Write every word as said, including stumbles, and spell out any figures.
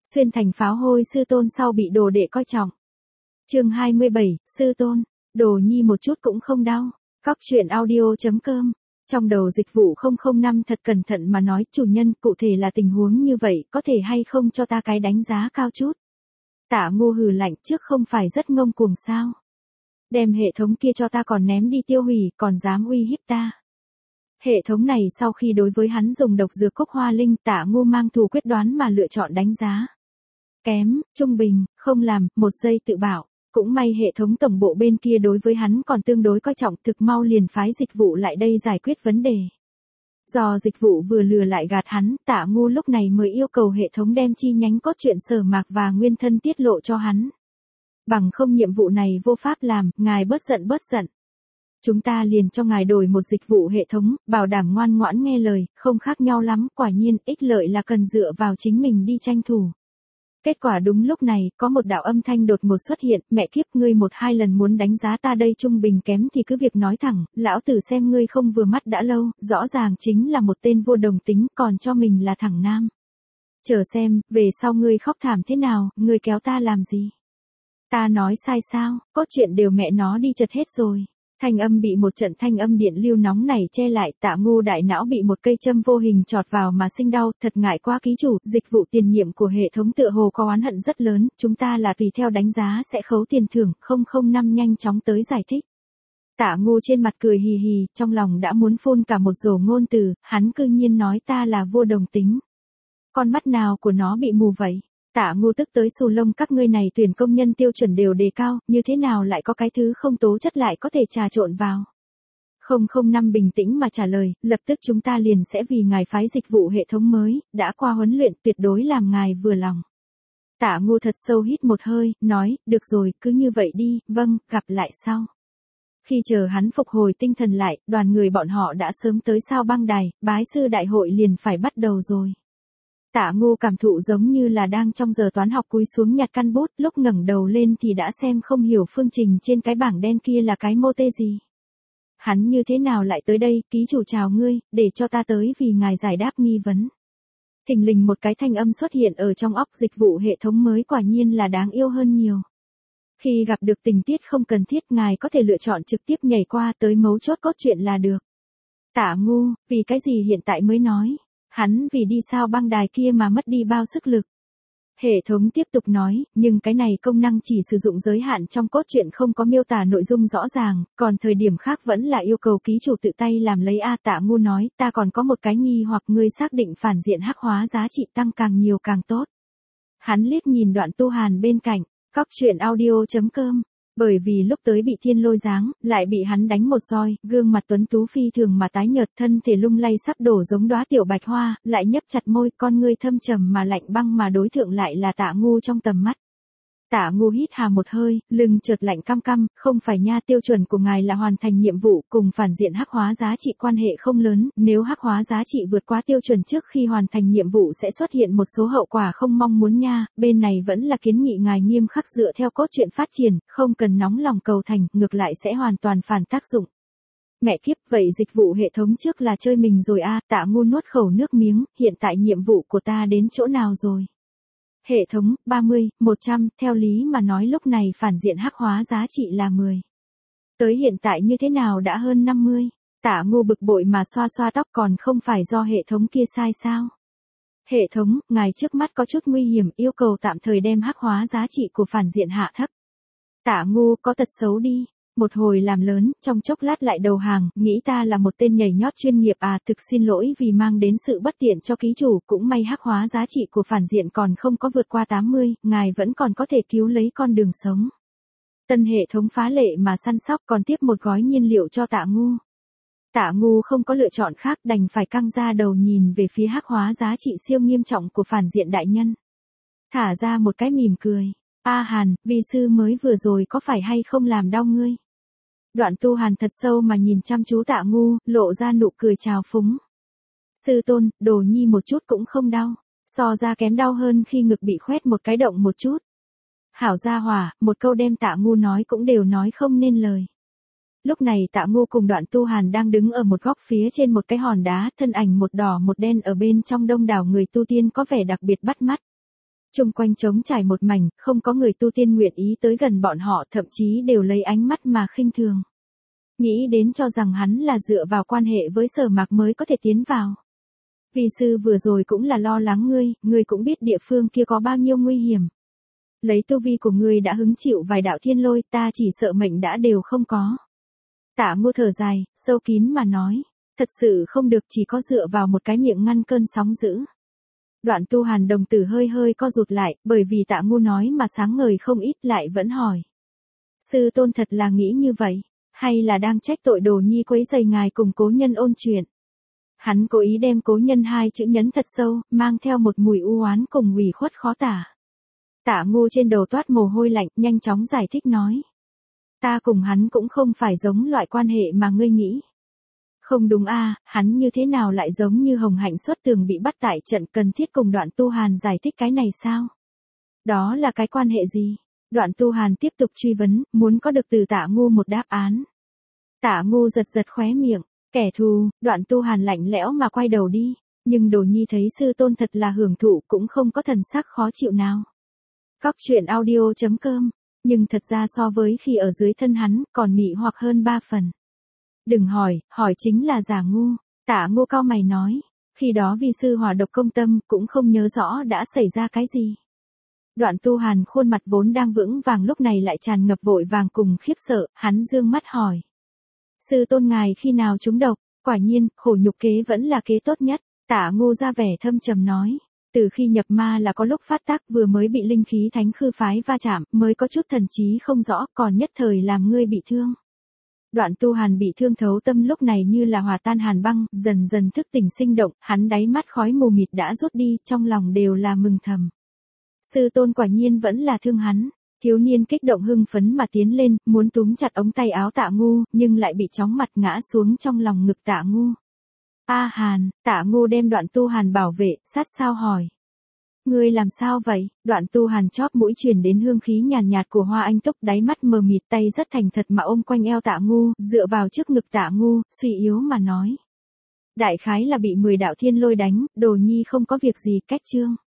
Xuyên thành pháo hôi sư tôn sau bị đồ đệ coi trọng. Chương hai mươi bảy, sư tôn, đồ nhi một chút cũng không đau. Cóc truyện audio chấm com. Trong đầu dịch vụ không không năm thật cẩn thận mà nói, chủ nhân, cụ thể là tình huống như vậy, có thể hay không cho ta cái đánh giá cao chút. Tạ Ngu hừ lạnh, trước không phải rất ngông cuồng sao? Đem hệ thống kia cho ta còn ném đi tiêu hủy, còn dám uy hiếp ta. Hệ thống này sau khi đối với hắn dùng độc dược cúc hoa linh, Tạ Ngu mang thù quyết đoán mà lựa chọn đánh giá. Kém, trung bình, không làm, một giây tự bảo. Cũng may hệ thống tổng bộ bên kia đối với hắn còn tương đối coi trọng, thực mau liền phái dịch vụ lại đây giải quyết vấn đề. Do dịch vụ vừa lừa lại gạt hắn, Tạ Ngu lúc này mới yêu cầu hệ thống đem chi nhánh cốt truyện Sở Mạc và nguyên thân tiết lộ cho hắn. Bằng không nhiệm vụ này vô pháp làm, ngài bớt giận bớt giận. Chúng ta liền cho ngài đổi một dịch vụ hệ thống, bảo đảm ngoan ngoãn nghe lời, không khác nhau lắm, quả nhiên, ích lợi là cần dựa vào chính mình đi tranh thủ. Kết quả đúng lúc này, có một đạo âm thanh đột ngột xuất hiện, mẹ kiếp, ngươi một hai lần muốn đánh giá ta đây trung bình kém thì cứ việc nói thẳng, lão tử xem ngươi không vừa mắt đã lâu, rõ ràng chính là một tên vô đồng tính, còn cho mình là thẳng nam. Chờ xem, về sau ngươi khóc thảm thế nào, ngươi kéo ta làm gì? Ta nói sai sao, cốt truyện đều mẹ nó đi chật hết rồi. Thanh âm bị một trận thanh âm điện lưu nóng này che lại, Tạ Ngu đại não bị một cây châm vô hình chọt vào mà sinh đau, thật ngại quá ký chủ, dịch vụ tiền nhiệm của hệ thống tựa hồ có oán hận rất lớn, chúng ta là tùy theo đánh giá sẽ khấu tiền thưởng, không không năm nhanh chóng tới giải thích. Tạ Ngu trên mặt cười hì hì, trong lòng đã muốn phun cả một rổ ngôn từ, hắn cư nhiên nói ta là vô đồng tính. Con mắt nào của nó bị mù vậy? Tạ Ngu tức tới xù lông, các ngươi này tuyển công nhân tiêu chuẩn đều đề cao, như thế nào lại có cái thứ không tố chất lại có thể trà trộn vào. không không năm bình tĩnh mà trả lời, lập tức chúng ta liền sẽ vì ngài phái dịch vụ hệ thống mới, đã qua huấn luyện tuyệt đối làm ngài vừa lòng. Tạ Ngu thật sâu hít một hơi, nói, được rồi, cứ như vậy đi, vâng, gặp lại sau. Khi chờ hắn phục hồi tinh thần lại, đoàn người bọn họ đã sớm tới Sao Băng Đài, bái sư đại hội liền phải bắt đầu rồi. Tạ Ngu cảm thụ giống như là đang trong giờ toán học cúi xuống nhặt căn bút, lúc ngẩng đầu lên thì đã xem không hiểu phương trình trên cái bảng đen kia là cái mô tê gì. Hắn như thế nào lại tới đây, ký chủ chào ngươi, để cho ta tới vì ngài giải đáp nghi vấn. Thình lình một cái thanh âm xuất hiện ở trong óc, dịch vụ hệ thống mới quả nhiên là đáng yêu hơn nhiều. Khi gặp được tình tiết không cần thiết, ngài có thể lựa chọn trực tiếp nhảy qua tới mấu chốt cốt truyện là được. Tạ Ngu, vì cái gì hiện tại mới nói? Hắn vì đi Sao Băng Đài kia mà mất đi bao sức lực. Hệ thống tiếp tục nói, nhưng cái này công năng chỉ sử dụng giới hạn trong cốt truyện, không có miêu tả nội dung rõ ràng, còn thời điểm khác vẫn là yêu cầu ký chủ tự tay làm lấy. A Tạ Ngu nói, ta còn có một cái nghi hoặc, ngươi xác định phản diện hắc hóa giá trị tăng càng nhiều càng tốt. Hắn liếc nhìn Đoạn Tu Hàn bên cạnh, cóc truyện audio chấm com. Bởi vì lúc tới bị thiên lôi giáng, lại bị hắn đánh một roi, gương mặt tuấn tú phi thường mà tái nhợt, thân thể lung lay sắp đổ giống đóa tiểu bạch hoa, lại nhấp chặt môi, con ngươi thâm trầm mà lạnh băng mà đối thượng lại là Tạ Ngu trong tầm mắt. Tạ Ngu hít hà một hơi, lưng chợt lạnh căm căm, không phải nha, tiêu chuẩn của ngài là hoàn thành nhiệm vụ, cùng phản diện hắc hóa giá trị quan hệ không lớn, nếu hắc hóa giá trị vượt quá tiêu chuẩn trước khi hoàn thành nhiệm vụ sẽ xuất hiện một số hậu quả không mong muốn nha, bên này vẫn là kiến nghị ngài nghiêm khắc dựa theo cốt truyện phát triển, không cần nóng lòng cầu thành, ngược lại sẽ hoàn toàn phản tác dụng. Mẹ kiếp, vậy dịch vụ hệ thống trước là chơi mình rồi a. Tạ Ngu nuốt khẩu nước miếng, hiện tại nhiệm vụ của ta đến chỗ nào rồi? Hệ thống, ba mươi, một trăm, theo lý mà nói lúc này phản diện hắc hóa giá trị là mười. Tới hiện tại như thế nào đã hơn năm mươi. Tạ Ngu bực bội mà xoa xoa tóc, còn không phải do hệ thống kia sai sao? Hệ thống, ngài trước mắt có chút nguy hiểm, yêu cầu tạm thời đem hắc hóa giá trị của phản diện hạ thấp. Tạ Ngu có tật xấu đi. Một hồi làm lớn, trong chốc lát lại đầu hàng, nghĩ ta là một tên nhảy nhót chuyên nghiệp à, thực xin lỗi vì mang đến sự bất tiện cho ký chủ, cũng may hắc hóa giá trị của phản diện còn không có vượt qua tám mươi, ngài vẫn còn có thể cứu lấy con đường sống. Tân hệ thống phá lệ mà săn sóc, còn tiếp một gói nhiên liệu cho Tạ Ngu. Tạ Ngu không có lựa chọn khác, đành phải căng ra đầu nhìn về phía hắc hóa giá trị siêu nghiêm trọng của phản diện đại nhân. Thả ra một cái mỉm cười. A Hàn, vi sư mới vừa rồi có phải hay không làm đau ngươi? Đoạn Tu Hàn thật sâu mà nhìn chăm chú Tạ Ngu, lộ ra nụ cười trào phúng. Sư tôn, đồ nhi một chút cũng không đau, so ra kém đau hơn khi ngực bị khoét một cái động một chút. Hảo gia hỏa, một câu đem Tạ Ngu nói cũng đều nói không nên lời. Lúc này Tạ Ngu cùng Đoạn Tu Hàn đang đứng ở một góc phía trên một cái hòn đá, thân ảnh một đỏ một đen ở bên trong đông đảo người tu tiên có vẻ đặc biệt bắt mắt. Chung quanh trống trải một mảnh, không có người tu tiên nguyện ý tới gần bọn họ, thậm chí đều lấy ánh mắt mà khinh thường. Nghĩ đến cho rằng hắn là dựa vào quan hệ với Sở Mạc mới có thể tiến vào. Vi sư vừa rồi cũng là lo lắng ngươi, ngươi cũng biết địa phương kia có bao nhiêu nguy hiểm. Lấy tu vi của ngươi đã hứng chịu vài đạo thiên lôi, ta chỉ sợ mệnh đã đều không có. Tạ Ngô thở dài, sâu kín mà nói, thật sự không được, chỉ có dựa vào một cái miệng ngăn cơn sóng dữ. Đoạn Tu Hàn đồng tử hơi hơi co rụt lại, bởi vì Tạ Ngô nói mà sáng ngời không ít, lại vẫn hỏi. Sư tôn thật là nghĩ như vậy, hay là đang trách tội Đồ Nhi quấy rầy ngài cùng cố nhân ôn chuyện? Hắn cố ý đem cố nhân hai chữ nhấn thật sâu, mang theo một mùi u oán cùng ủy khuất khó tả. Tạ Ngô trên đầu toát mồ hôi lạnh, nhanh chóng giải thích nói. Ta cùng hắn cũng không phải giống loại quan hệ mà ngươi nghĩ. Không đúng a, hắn như thế nào lại giống như Hồng Hạnh xuất tường bị bắt tại trận, cần thiết cùng Đoạn Tu Hàn giải thích cái này sao? Đó là cái quan hệ gì? Đoạn Tu Hàn tiếp tục truy vấn, muốn có được từ Tạ Ngô một đáp án. Tạ Ngô giật giật khóe miệng, kẻ thù. Đoạn Tu Hàn lạnh lẽo mà quay đầu đi, nhưng Đồ Nhi thấy sư tôn thật là hưởng thụ, cũng không có thần sắc khó chịu nào. Cóc truyện audio chấm com, nhưng thật ra so với khi ở dưới thân hắn, còn mị hoặc hơn ba phần. Đừng hỏi, hỏi chính là giả ngu. Tạ Ngô cau mày nói, khi đó vi sư hỏa độc công tâm, cũng không nhớ rõ đã xảy ra cái gì. Đoạn Tu Hàn khuôn mặt vốn đang vững vàng lúc này lại tràn ngập vội vàng cùng khiếp sợ, hắn dương mắt hỏi. Sư tôn ngài khi nào trúng độc? Quả nhiên, khổ nhục kế vẫn là kế tốt nhất. Tạ Ngô ra vẻ thâm trầm nói. Từ khi nhập ma là có lúc phát tác, vừa mới bị linh khí thánh khư phái va chạm, mới có chút thần trí không rõ, còn nhất thời làm ngươi bị thương. Đoạn Tu Hàn bị thương thấu tâm lúc này như là hòa tan hàn băng, dần dần thức tỉnh sinh động, hắn đáy mắt khói mù mịt đã rút đi, trong lòng đều là mừng thầm. Sư tôn quả nhiên vẫn là thương hắn. Thiếu niên kích động hưng phấn mà tiến lên, muốn túm chặt ống tay áo Tạ Ngô, nhưng lại bị chóng mặt ngã xuống trong lòng ngực Tạ Ngô. A Hàn, Tạ Ngô đem Đoạn Tu Hàn bảo vệ, sát sao hỏi. Ngươi làm sao vậy? Đoạn Tu Hàn chóp mũi truyền đến hương khí nhàn nhạt, nhạt của Hoa Anh Túc, đáy mắt mờ mịt, tay rất thành thật mà ôm quanh eo Tạ Ngô, dựa vào trước ngực Tạ Ngô, suy yếu mà nói. Đại khái là bị mười đạo thiên lôi đánh, Đồ Nhi không có việc gì, cách chương.